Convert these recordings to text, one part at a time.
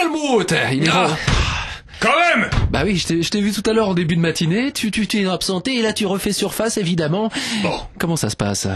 Helmut, il est Ah, quand même. Bah oui, je t'ai vu tout à l'heure en début de matinée, tu t'es absenté et là tu refais surface évidemment. Bon. Comment ça se passe?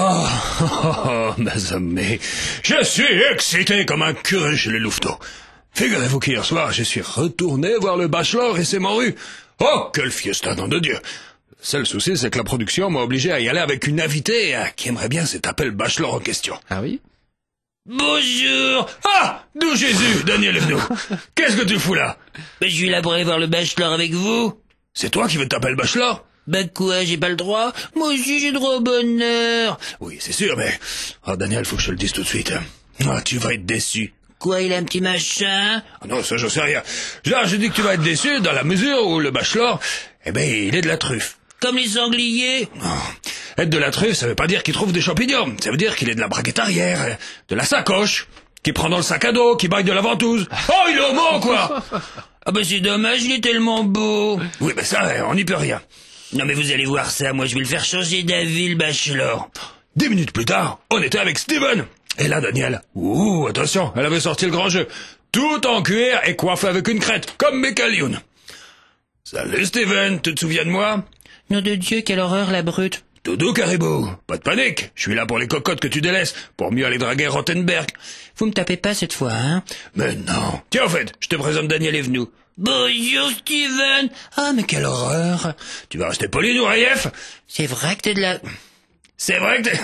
Mes amis, je suis excité comme un curé chez les louveteaux. Figurez-vous qu'hier soir, je suis retourné voir le Bachelor et ses morues. Oh, quel fiesta, nom de Dieu! Le seul souci, c'est que la production m'a obligé à y aller avec une invitée qui aimerait bien cet appel Bachelor en question. Ah oui? Bonjour! Ah! D'où Jésus, Daniel Evenou? Qu'est-ce que tu fous là? Je suis là pour aller voir le Bachelor avec vous. C'est toi qui veux t'appeler le Bachelor? Bah quoi, j'ai pas le droit? Moi aussi j'ai droit au bonheur. Oui, c'est sûr, mais... Oh, Daniel, faut que je te le dise tout de suite. Ah, tu vas être déçu. Quoi, il a un petit machin? Ah non, ça, je sais rien. Genre, je dis que tu vas être déçu dans la mesure où le Bachelor, il est de la truffe. Comme les sangliers? Non. Être de la truffe, ça veut pas dire qu'il trouve des champignons. Ça veut dire qu'il est de la braguette arrière, de la sacoche, qui prend dans le sac à dos, qui baille de la ventouse. Oh, il est homo, quoi! Ah bah c'est dommage, il est tellement beau. Oui, mais ça, on n'y peut rien. Non mais vous allez voir ça, moi je vais le faire changer d'avis, le Bachelor. 10 minutes plus tard, on était avec Steven. Et là, Daniel, ouh, attention, elle avait sorti le grand jeu. Tout en cuir et coiffé avec une crête, comme Michael Youn. Salut Steven, tu te souviens de moi? Nom de Dieu, quelle horreur la brute. Doudou Caribou, pas de panique, je suis là pour les cocottes que tu délaisses, pour mieux aller draguer Rottenberg. Vous me tapez pas cette fois, hein? Mais non. Tiens, en fait, je te présente Daniel Evenou. Bonjour Steven. Ah mais quelle horreur. Tu vas rester poli, nous, Raïef? C'est vrai que t'es de la... C'est vrai que t'es...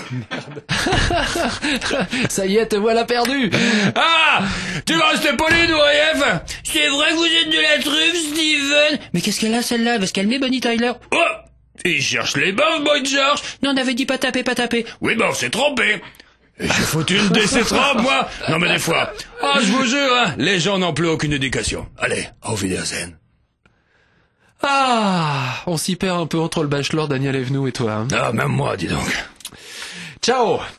Ça y est, te voilà perdu. Ah! Tu vas rester poli, nous, Raïef? C'est vrai que vous êtes de la truffe, Steven. Mais qu'est-ce qu'elle a celle-là? Parce qu'elle met Bonnie Tyler. Oh! Il cherche les bœufs, Boy George. Non, on avait dit pas taper, pas taper. Oui, on s'est trompé. Et j'ai foutu une de ces trompes, moi. Non, mais des fois. Ah, je vous jure, hein, les gens n'ont plus aucune éducation. Allez, auf Wiedersehen. Ah, on s'y perd un peu entre le Bachelor, Daniel Evenou et toi. Hein. Ah, même moi, dis donc. Ciao.